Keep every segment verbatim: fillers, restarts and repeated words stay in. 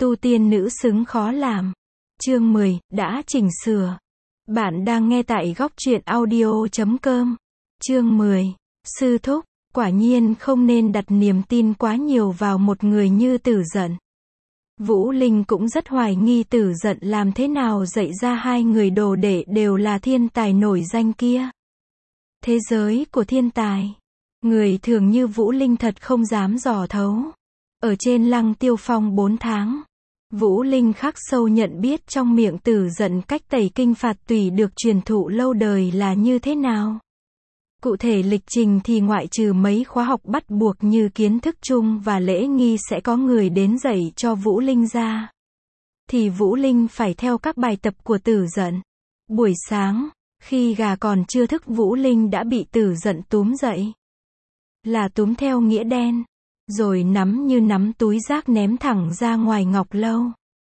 Tu tiên nữ xứng khó làm. Chương mười, đã chỉnh sửa. Bạn đang nghe tại góc truyện audio chấm com. Chương mười. Sư thúc, quả nhiên không nên đặt niềm tin quá nhiều vào một người như Tử Dận. Vũ Linh cũng rất hoài nghi Tử Dận làm thế nào dạy ra hai người đồ đệ đều là thiên tài nổi danh kia. Thế giới của thiên tài, người thường như Vũ Linh thật không dám dò thấu. Ở trên Lăng Tiêu Phong bốn tháng, Vũ Linh khắc sâu nhận biết trong miệng Tử Dận cách tẩy kinh phạt tùy được truyền thụ lâu đời là như thế nào. Cụ thể lịch trình thì ngoại trừ mấy khóa học bắt buộc như kiến thức chung và lễ nghi sẽ có người đến dạy cho Vũ Linh ra, thì Vũ Linh phải theo các bài tập của Tử Dận. Buổi sáng, khi gà còn chưa thức Vũ Linh đã bị Tử Dận túm dậy. Là túm theo nghĩa đen, rồi nắm như nắm túi rác ném thẳng ra ngoài ngọc lâu.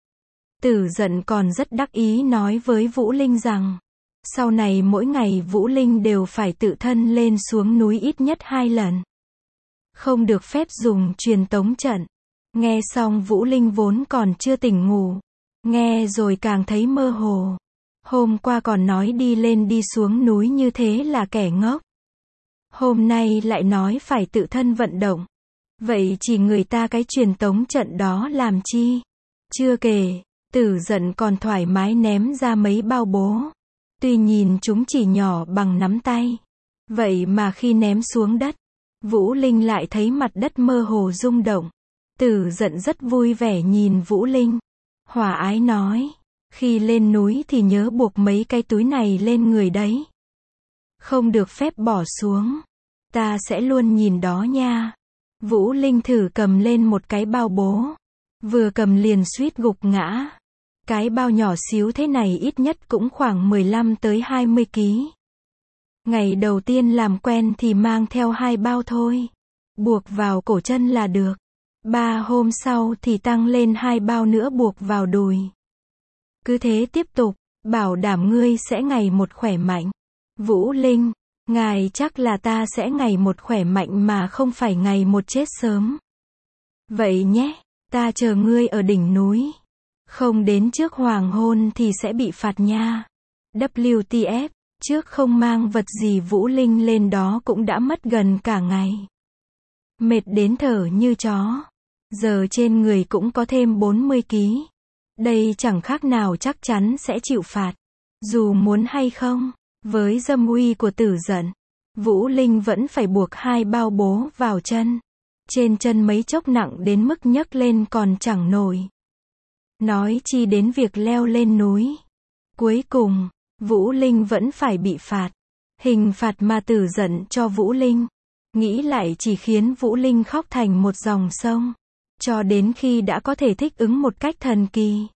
Tử Dận còn rất đắc ý nói với Vũ Linh rằng, sau này mỗi ngày Vũ Linh đều phải tự thân lên xuống núi ít nhất hai lần. Không được phép dùng truyền tống trận. Nghe xong Vũ Linh vốn còn chưa tỉnh ngủ. Nghe rồi càng thấy mơ hồ. Hôm qua còn nói đi lên đi xuống núi như thế là kẻ ngốc. Hôm nay lại nói phải tự thân vận động. Vậy chỉ người ta cái truyền tống trận đó làm chi? Chưa kể, Tử Dận còn thoải mái ném ra mấy bao bố. Tuy nhìn chúng chỉ nhỏ bằng nắm tay. Vậy mà khi ném xuống đất, Vũ Linh lại thấy mặt đất mơ hồ rung động. Tử Dận rất vui vẻ nhìn Vũ Linh. Hòa ái nói, khi lên núi thì nhớ buộc mấy cái túi này lên người đấy. Không được phép bỏ xuống. Ta sẽ luôn nhìn đó nha. Vũ Linh thử cầm lên một cái bao bố. Vừa cầm liền suýt gục ngã. Cái bao nhỏ xíu thế này ít nhất cũng khoảng mười lăm tới hai mươi ki lô gam. Ngày đầu tiên làm quen thì mang theo hai bao thôi. Buộc vào cổ chân là được. Ba hôm sau thì tăng lên hai bao nữa buộc vào đùi. Cứ thế tiếp tục, bảo đảm ngươi sẽ ngày một khỏe mạnh. Vũ Linh, ngài chắc là ta sẽ ngày một khỏe mạnh mà không phải ngày một chết sớm. Vậy nhé, ta chờ ngươi ở đỉnh núi. Không đến trước hoàng hôn thì sẽ bị phạt nha. W T F, trước không mang vật gì Vũ Linh lên đó cũng đã mất gần cả ngày. Mệt đến thở như chó. Giờ trên người cũng có thêm bốn mươi ki lô gam. Đây chẳng khác nào chắc chắn sẽ chịu phạt. Dù muốn hay không, với dâm uy của Tử Dận, Vũ Linh vẫn phải buộc hai bao bố vào chân. Trên chân mấy chốc nặng đến mức nhấc lên còn chẳng nổi. Nói chi đến việc leo lên núi. Cuối cùng, Vũ Linh vẫn phải bị phạt. Hình phạt mà Tử Dận cho Vũ Linh, nghĩ lại chỉ khiến Vũ Linh khóc thành một dòng sông. Cho đến khi đã có thể thích ứng một cách thần kỳ,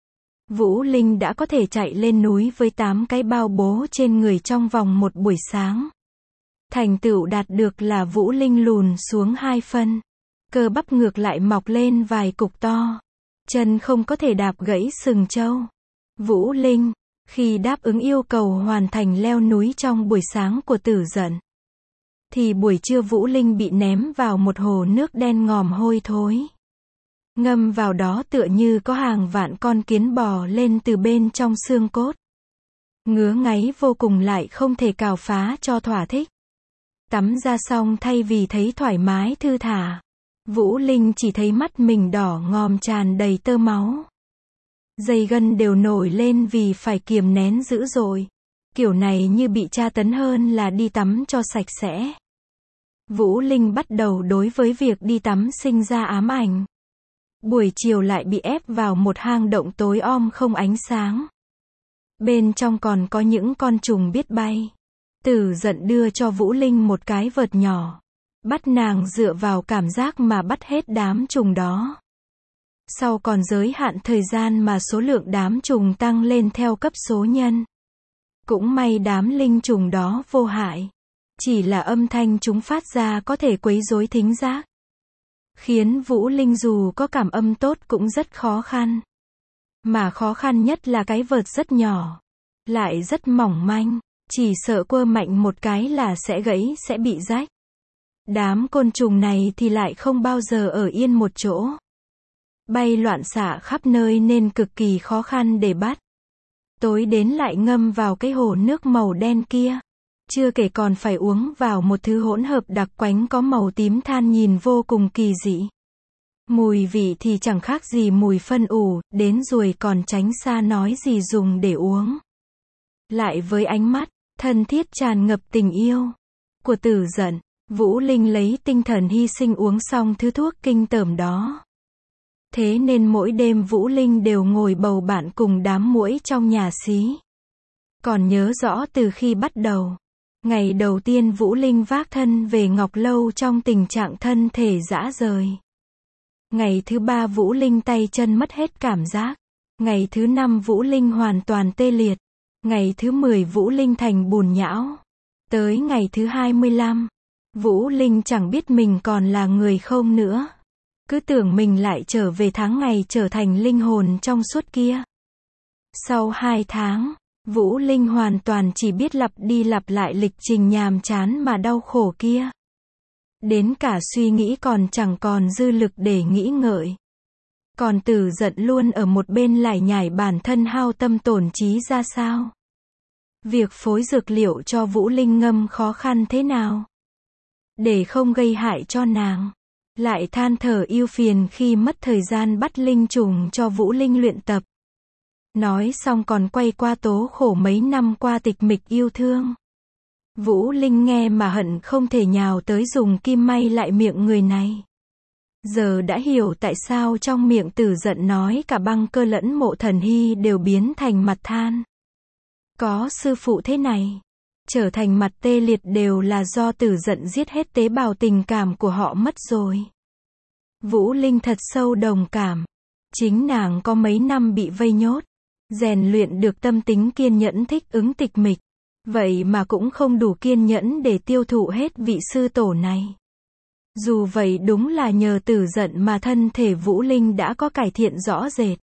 Vũ Linh đã có thể chạy lên núi với tám cái bao bố trên người trong vòng một buổi sáng. Thành tựu đạt được là Vũ Linh lùn xuống hai phân. Cơ bắp ngược lại mọc lên vài cục to. Chân không có thể đạp gãy sừng trâu. Vũ Linh, khi đáp ứng yêu cầu hoàn thành leo núi trong buổi sáng của Tử Dận, thì buổi trưa Vũ Linh bị ném vào một hồ nước đen ngòm hôi thối. Ngâm vào đó tựa như có hàng vạn con kiến bò lên từ bên trong xương cốt. Ngứa ngáy vô cùng lại không thể cào phá cho thỏa thích. Tắm ra xong thay vì thấy thoải mái thư thả, Vũ Linh chỉ thấy mắt mình đỏ ngòm tràn đầy tơ máu. Dây gân đều nổi lên vì phải kiềm nén dữ dội. Kiểu này như bị tra tấn hơn là đi tắm cho sạch sẽ. Vũ Linh bắt đầu đối với việc đi tắm sinh ra ám ảnh. Buổi chiều lại bị ép vào một hang động tối om không ánh sáng. Bên trong còn có những con trùng biết bay. Tử Dận đưa cho Vũ Linh một cái vợt nhỏ. Bắt nàng dựa vào cảm giác mà bắt hết đám trùng đó. Sau còn giới hạn thời gian mà số lượng đám trùng tăng lên theo cấp số nhân. Cũng may đám linh trùng đó vô hại. Chỉ là âm thanh chúng phát ra có thể quấy rối thính giác. Khiến Vũ Linh dù có cảm âm tốt cũng rất khó khăn. Mà khó khăn nhất là cái vợt rất nhỏ. Lại rất mỏng manh. Chỉ sợ quơ mạnh một cái là sẽ gãy sẽ bị rách. Đám côn trùng này thì lại không bao giờ ở yên một chỗ. bay loạn xạ khắp nơi nên cực kỳ khó khăn để bắt. Tối đến lại ngâm vào cái hồ nước màu đen kia. Chưa kể còn phải uống vào một thứ hỗn hợp đặc quánh có màu tím than nhìn vô cùng kỳ dị. Mùi vị thì chẳng khác gì mùi phân ủ, đến ruồi còn tránh xa nói gì dùng để uống. Lại với ánh mắt thân thiết tràn ngập tình yêu của Tử Dận, Vũ Linh lấy tinh thần hy sinh uống xong thứ thuốc kinh tởm đó. Thế nên mỗi đêm Vũ Linh đều ngồi bầu bạn cùng đám muỗi trong nhà xí. Còn nhớ rõ từ khi bắt đầu, ngày đầu tiên Vũ Linh vác thân về Ngọc Lâu trong tình trạng thân thể rã rời. Ngày thứ ba Vũ Linh tay chân mất hết cảm giác. Ngày thứ năm Vũ Linh hoàn toàn tê liệt. Ngày thứ mười Vũ Linh thành bùn nhão. Tới ngày thứ hai mươi lăm, Vũ Linh chẳng biết mình còn là người không nữa. Cứ tưởng mình lại trở về tháng ngày trở thành linh hồn trong suốt kia. Sau hai tháng, Vũ Linh hoàn toàn chỉ biết lặp đi lặp lại lịch trình nhàm chán mà đau khổ kia. Đến cả suy nghĩ còn chẳng còn dư lực để nghĩ ngợi. Còn Tử Dận luôn ở một bên lải nhải bản thân hao tâm tổn trí ra sao. Việc phối dược liệu cho Vũ Linh ngâm khó khăn thế nào. Để không gây hại cho nàng. Lại than thở ưu phiền khi mất thời gian bắt linh trùng cho Vũ Linh luyện tập. Nói xong còn quay qua tố khổ mấy năm qua tịch mịch yêu thương. Vũ Linh nghe mà hận không thể nhào tới dùng kim may lại miệng người này. Giờ đã hiểu tại sao trong miệng Tử Dận nói cả Băng Cơ lẫn Mộ Thần Hy đều biến thành mặt than. Có sư phụ thế này, trở thành mặt tê liệt đều là do Tử Dận giết hết tế bào tình cảm của họ mất rồi. Vũ Linh thật sâu đồng cảm. Chính nàng có mấy năm bị vây nhốt, rèn luyện được tâm tính kiên nhẫn thích ứng tịch mịch. Vậy mà cũng không đủ kiên nhẫn để tiêu thụ hết vị sư tổ này. Dù vậy đúng là nhờ Tử Dận mà thân thể Vũ Linh đã có cải thiện rõ rệt.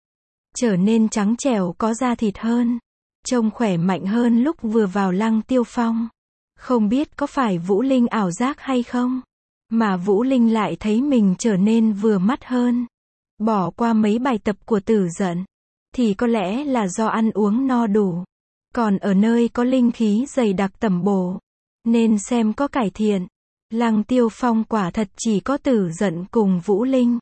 Trở nên trắng trẻo có da thịt hơn. Trông khỏe mạnh hơn lúc vừa vào Lăng Tiêu Phong. Không biết có phải Vũ Linh ảo giác hay không? Mà Vũ Linh lại thấy mình trở nên vừa mắt hơn. Bỏ qua mấy bài tập của Tử Dận. Thì có lẽ là do ăn uống no đủ. Còn ở nơi có linh khí dày đặc tẩm bổ. Nên xem có cải thiện. Lăng Tiêu Phong quả thật chỉ có Tử Dận cùng Vũ Linh.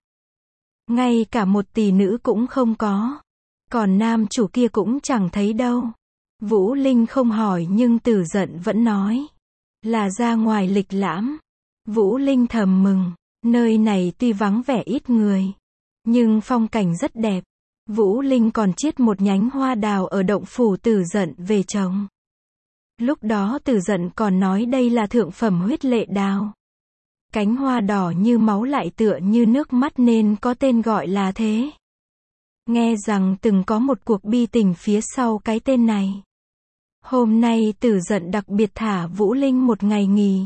Ngay cả một tỷ nữ cũng không có. Còn nam chủ kia cũng chẳng thấy đâu. Vũ Linh không hỏi nhưng Tử Dận vẫn nói. Là ra ngoài lịch lãm. Vũ Linh thầm mừng. Nơi này tuy vắng vẻ ít người. Nhưng phong cảnh rất đẹp. Vũ Linh còn chiết một nhánh hoa đào ở động phủ Tử Dận về trồng. Lúc đó Tử Dận còn nói đây là thượng phẩm huyết lệ đào. Cánh hoa đỏ như máu lại tựa như nước mắt nên có tên gọi là thế. Nghe rằng từng có một cuộc bi tình phía sau cái tên này. Hôm nay Tử Dận đặc biệt thả Vũ Linh một ngày nghỉ.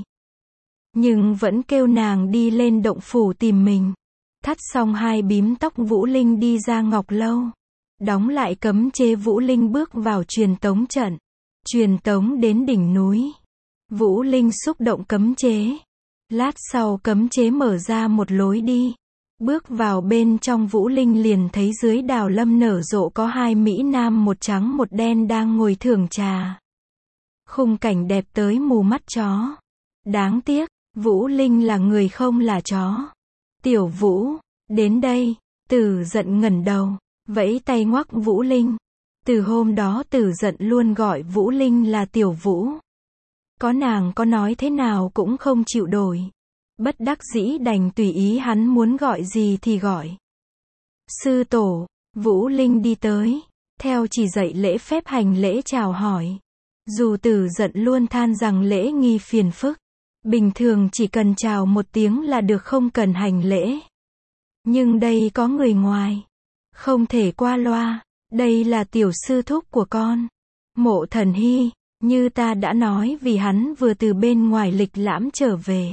Nhưng vẫn kêu nàng đi lên động phủ tìm mình. Thắt xong hai bím tóc Vũ Linh đi ra Ngọc Lâu. Đóng lại cấm chế Vũ Linh bước vào truyền tống trận. Truyền tống đến đỉnh núi. Vũ Linh xúc động cấm chế. Lát sau cấm chế mở ra một lối đi. Bước vào bên trong Vũ Linh liền thấy dưới đào lâm nở rộ có hai mỹ nam một trắng một đen đang ngồi thưởng trà. Khung cảnh đẹp tới mù mắt chó. Đáng tiếc, Vũ Linh là người không là chó. Tiểu Vũ, đến đây. Tử Dận ngẩng đầu, vẫy tay ngoắc Vũ Linh. Từ hôm đó Tử Dận luôn gọi Vũ Linh là Tiểu Vũ. Có nàng có nói thế nào cũng không chịu đổi. Bất đắc dĩ đành tùy ý hắn muốn gọi gì thì gọi. Sư tổ, Vũ Linh đi tới, theo chỉ dạy lễ phép hành lễ chào hỏi. Dù Tử Dận luôn than rằng lễ nghi phiền phức. Bình thường chỉ cần chào một tiếng là được không cần hành lễ. Nhưng đây có người ngoài. Không thể qua loa. Đây là tiểu sư thúc của con. Mộ Thần Hy, như ta đã nói vì hắn vừa từ bên ngoài lịch lãm trở về.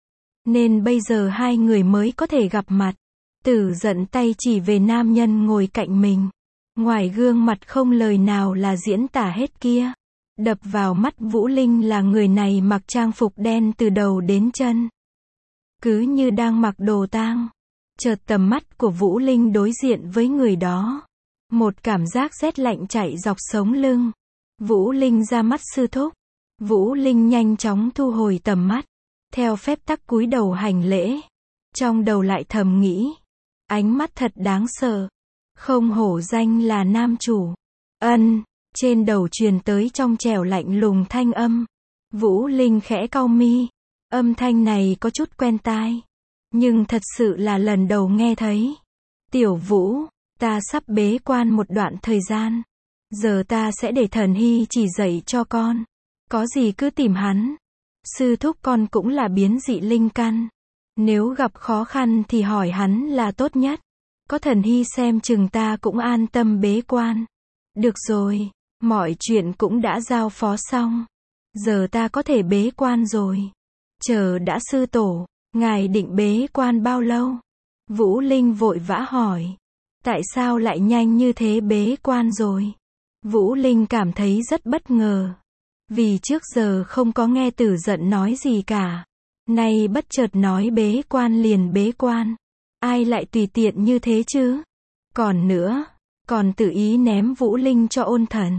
Nên bây giờ hai người mới có thể gặp mặt. Tử Dận tay chỉ về nam nhân ngồi cạnh mình. Ngoài gương mặt không lời nào là diễn tả hết kia. Đập vào mắt Vũ Linh là người này mặc trang phục đen từ đầu đến chân. Cứ như đang mặc đồ tang. Chợt tầm mắt của Vũ Linh đối diện với người đó. Một cảm giác rét lạnh chạy dọc sống lưng. Vũ Linh ra mắt sư thúc. Vũ Linh nhanh chóng thu hồi tầm mắt. Theo phép tắc cúi đầu hành lễ. Trong đầu lại thầm nghĩ. Ánh mắt thật đáng sợ. Không hổ danh là nam chủ. Ân, trên đầu truyền tới trong trẻo lạnh lùng thanh âm. Vũ Linh khẽ cau mi. Âm thanh này có chút quen tai. Nhưng thật sự là lần đầu nghe thấy. Tiểu Vũ, ta sắp bế quan một đoạn thời gian. Giờ ta sẽ để Thần Hy chỉ dạy cho con. Có gì cứ tìm hắn. Sư thúc con cũng là biến dị linh căn. Nếu gặp khó khăn thì hỏi hắn là tốt nhất. Có Thần Hy xem chừng ta cũng an tâm bế quan. Được rồi, mọi chuyện cũng đã giao phó xong. Giờ ta có thể bế quan rồi. Chờ đã sư tổ, ngài định bế quan bao lâu? Vũ Linh vội vã hỏi. Tại sao lại nhanh như thế bế quan rồi? Vũ Linh cảm thấy rất bất ngờ. Vì trước giờ không có nghe Tử Dận nói gì cả. Nay bất chợt nói bế quan liền bế quan. Ai lại tùy tiện như thế chứ? Còn nữa, còn tự ý ném Vũ Linh cho Ôn Thần.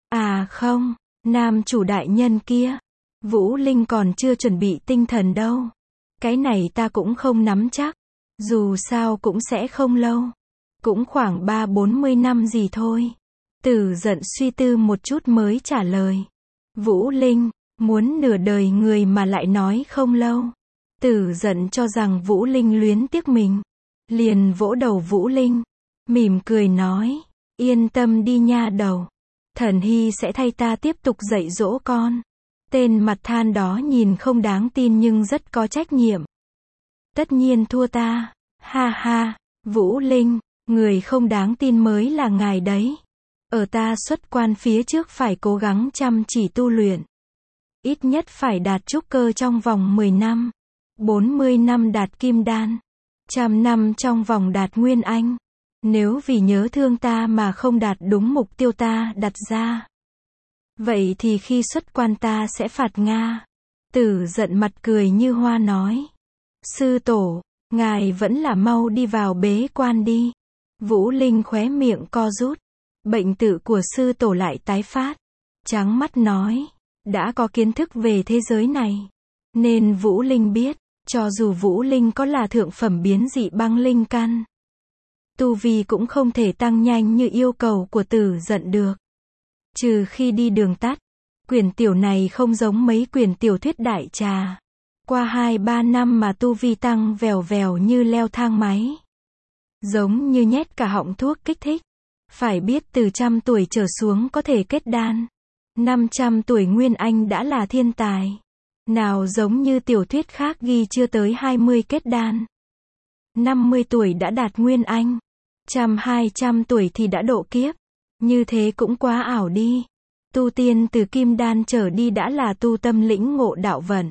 À không, nam chủ đại nhân kia. Vũ Linh còn chưa chuẩn bị tinh thần đâu. Cái này ta cũng không nắm chắc. Dù sao cũng sẽ không lâu. Cũng khoảng ba bốn mươi năm gì thôi. Tử Dận suy tư một chút mới trả lời. Vũ Linh, muốn nửa đời người mà lại nói không lâu. Tử Dận cho rằng Vũ Linh luyến tiếc mình. Liền vỗ đầu Vũ Linh. Mỉm cười nói. Yên tâm đi nha đầu. Thần Hy sẽ thay ta tiếp tục dạy dỗ con. Tên mặt than đó nhìn không đáng tin nhưng rất có trách nhiệm. Tất nhiên thua ta. Ha ha, Vũ Linh, người không đáng tin mới là ngài đấy. Ở ta xuất quan phía trước phải cố gắng chăm chỉ tu luyện. Ít nhất phải đạt trúc cơ trong vòng mười năm. bốn mươi năm đạt kim đan. Trăm năm trong vòng đạt nguyên anh. Nếu vì nhớ thương ta mà không đạt đúng mục tiêu ta đặt ra. Vậy thì khi xuất quan ta sẽ phạt Nga. Tử Dận mặt cười như hoa nói. Sư tổ, ngài vẫn là mau đi vào bế quan đi. Vũ Linh khóe miệng co rút. Bệnh tự của sư tổ lại tái phát. Trắng mắt nói. Đã có kiến thức về thế giới này. Nên Vũ Linh biết. Cho dù Vũ Linh có là thượng phẩm biến dị băng linh căn. Tu vi cũng không thể tăng nhanh như yêu cầu của Tử Dận được. Trừ khi đi đường tắt. Quyển tiểu này không giống mấy quyển tiểu thuyết đại trà. Qua hai ba năm mà tu vi tăng vèo vèo như leo thang máy. Giống như nhét cả họng thuốc kích thích. Phải biết từ trăm tuổi trở xuống có thể kết đan. năm trăm tuổi Nguyên Anh đã là thiên tài. Nào giống như tiểu thuyết khác ghi chưa tới hai mươi kết đan. năm mươi tuổi đã đạt Nguyên Anh. Trăm hai trăm tuổi thì đã độ kiếp. Như thế cũng quá ảo đi. Tu tiên từ kim đan trở đi đã là tu tâm lĩnh ngộ đạo vận.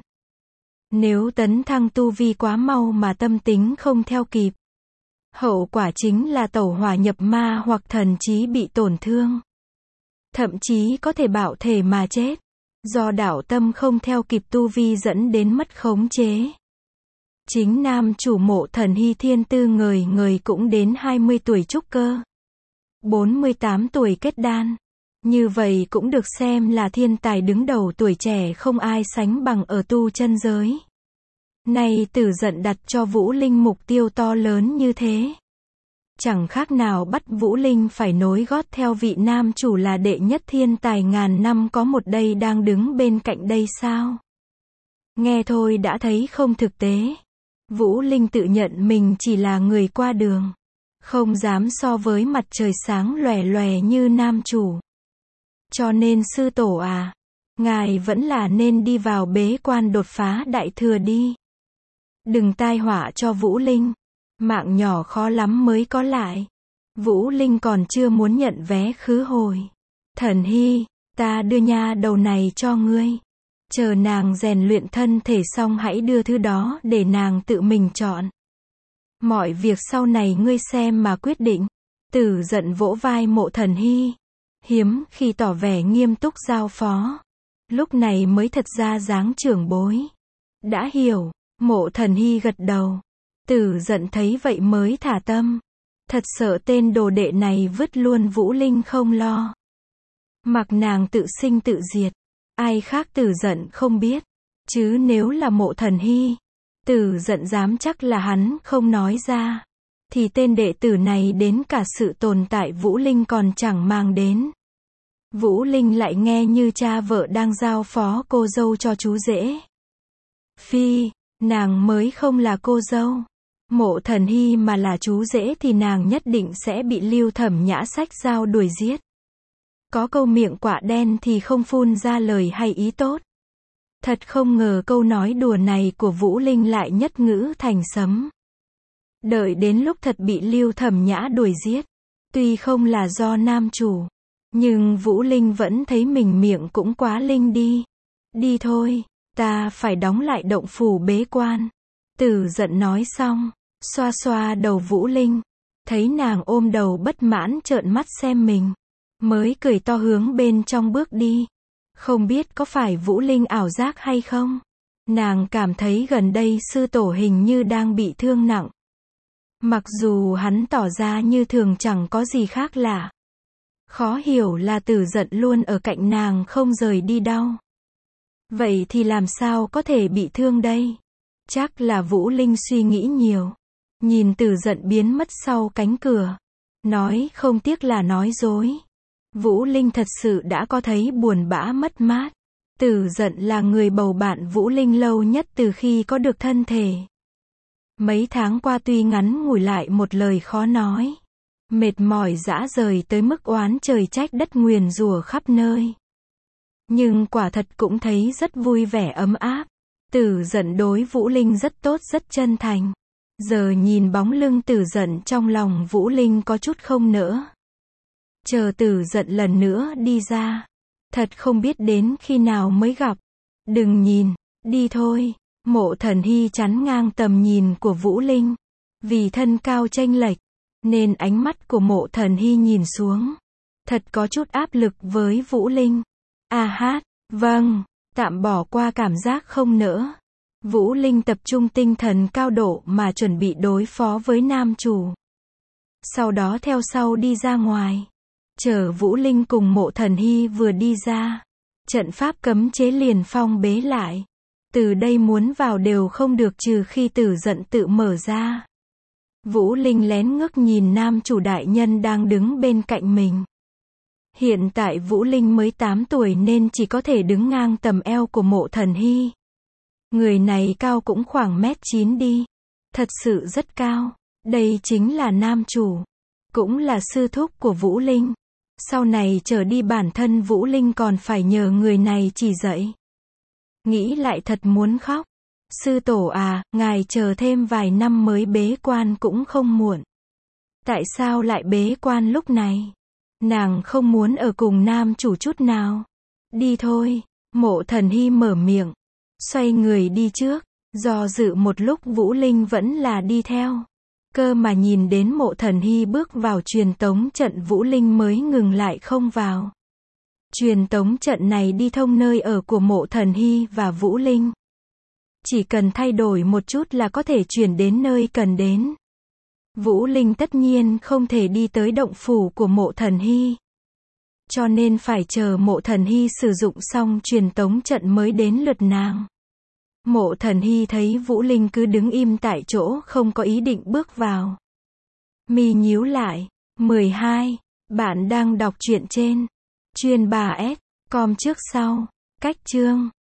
Nếu tấn thăng tu vi quá mau mà tâm tính không theo kịp. Hậu quả chính là tẩu hỏa nhập ma hoặc thần trí bị tổn thương. Thậm chí có thể bạo thể mà chết. Do đạo tâm không theo kịp tu vi dẫn đến mất khống chế. Chính nam chủ Mộ Thần Hy thiên tư ngời ngời cũng đến hai mươi tuổi trúc cơ. bốn mươi tám tuổi kết đan. Như vậy cũng được xem là thiên tài đứng đầu tuổi trẻ không ai sánh bằng ở tu chân giới. Nay Tử Dận đặt cho Vũ Linh mục tiêu to lớn như thế. Chẳng khác nào bắt Vũ Linh phải nối gót theo vị nam chủ là đệ nhất thiên tài ngàn năm có một đây đang đứng bên cạnh đây sao? Nghe thôi đã thấy không thực tế. Vũ Linh tự nhận mình chỉ là người qua đường. Không dám so với mặt trời sáng lòe lòe như nam chủ. Cho nên sư tổ à, ngài vẫn là nên đi vào bế quan đột phá đại thừa đi. Đừng tai họa cho Vũ Linh. Mạng nhỏ khó lắm mới có lại. Vũ Linh còn chưa muốn nhận vé khứ hồi. Thần Hy, ta đưa nha đầu này cho ngươi. Chờ nàng rèn luyện thân thể xong hãy đưa thứ đó để nàng tự mình chọn. Mọi việc sau này ngươi xem mà quyết định. Tử Dận vỗ vai Mộ Thần Hy. Hiếm khi tỏ vẻ nghiêm túc giao phó. Lúc này mới thật ra dáng trưởng bối. Đã hiểu, Mộ Thần Hy gật đầu. Tử Dận thấy vậy mới thả tâm. Thật sợ tên đồ đệ này vứt luôn Vũ Linh không lo. Mặc nàng tự sinh tự diệt. Ai khác Tử Dận không biết. Chứ nếu là Mộ Thần Hy, Tử Dận dám chắc là hắn không nói ra. Thì tên đệ tử này đến cả sự tồn tại Vũ Linh còn chẳng mang đến. Vũ Linh lại nghe như cha vợ đang giao phó cô dâu cho chú rể. Phi, nàng mới không là cô dâu. Mộ Thần Hy mà là chú rể thì nàng nhất định sẽ bị Lưu Thẩm Nhã xách dao đuổi giết. Có câu miệng quạ đen thì không phun ra lời hay ý tốt. Thật không ngờ câu nói đùa này của Vũ Linh lại nhất ngữ thành sấm. Đợi đến lúc thật bị Lưu Thẩm Nhã đuổi giết, tuy không là do nam chủ, nhưng Vũ Linh vẫn thấy mình miệng cũng quá linh đi. Đi thôi, ta phải đóng lại động phủ bế quan. Tử Dận nói xong, xoa xoa đầu Vũ Linh, thấy nàng ôm đầu bất mãn trợn mắt xem mình, mới cười to hướng bên trong bước đi. Không biết có phải Vũ Linh ảo giác hay không? Nàng cảm thấy gần đây sư tổ hình như đang bị thương nặng. Mặc dù hắn tỏ ra như thường chẳng có gì khác lạ. Khó hiểu là Tử Dận luôn ở cạnh nàng không rời đi đâu. Vậy thì làm sao có thể bị thương đây? Chắc là Vũ Linh suy nghĩ nhiều. Nhìn Tử Dận biến mất sau cánh cửa. Nói không tiếc là nói dối. Vũ Linh thật sự đã có thấy buồn bã mất mát. Tử Dận là người bầu bạn Vũ Linh lâu nhất từ khi có được thân thể. Mấy tháng qua tuy ngắn ngủi lại một lời khó nói. Mệt mỏi dã rời tới mức oán trời trách đất nguyền rủa khắp nơi. Nhưng quả thật cũng thấy rất vui vẻ ấm áp. Tử Dận đối Vũ Linh rất tốt rất chân thành. Giờ nhìn bóng lưng Tử Dận trong lòng Vũ Linh có chút không nỡ. Chờ Tử Dận lần nữa đi ra. Thật không biết đến khi nào mới gặp. Đừng nhìn, đi thôi. Mộ Thần Hy chắn ngang tầm nhìn của Vũ Linh. Vì thân cao chênh lệch, nên ánh mắt của Mộ Thần Hy nhìn xuống. Thật có chút áp lực với Vũ Linh. À hát, vâng, tạm bỏ qua cảm giác không nỡ. Vũ Linh tập trung tinh thần cao độ mà chuẩn bị đối phó với nam chủ. Sau đó theo sau đi ra ngoài. Chờ Vũ Linh cùng Mộ Thần Hy vừa đi ra. Trận pháp cấm chế liền phong bế lại. Từ đây muốn vào đều không được trừ khi Tử Dận tự mở ra. Vũ Linh lén ngước nhìn nam chủ đại nhân đang đứng bên cạnh mình. Hiện tại Vũ Linh mới tám tuổi nên chỉ có thể đứng ngang tầm eo của Mộ Thần Hy. Người này cao cũng khoảng mét chín đi. Thật sự rất cao. Đây chính là nam chủ. Cũng là sư thúc của Vũ Linh. Sau này trở đi bản thân Vũ Linh còn phải nhờ người này chỉ dạy. Nghĩ lại thật muốn khóc. Sư tổ à, ngài chờ thêm vài năm mới bế quan cũng không muộn. Tại sao lại bế quan lúc này? Nàng không muốn ở cùng nam chủ chút nào. Đi thôi. Mộ Thần Hy mở miệng. Xoay người đi trước. Do dự một lúc Vũ Linh vẫn là đi theo. Cơ mà nhìn đến Mộ Thần Hy bước vào truyền tống trận Vũ Linh mới ngừng lại không vào. Truyền tống trận này đi thông nơi ở của Mộ Thần Hy và Vũ Linh. Chỉ cần thay đổi một chút là có thể chuyển đến nơi cần đến. Vũ Linh tất nhiên không thể đi tới động phủ của Mộ Thần Hy. Cho nên phải chờ Mộ Thần Hy sử dụng xong truyền tống trận mới đến lượt nàng. Mộ Thần Hy thấy Vũ Linh cứ đứng im tại chỗ không có ý định bước vào. Mi nhíu lại. mười hai. Bạn đang đọc truyện trên chuyên ba S com trước sau. Cách chương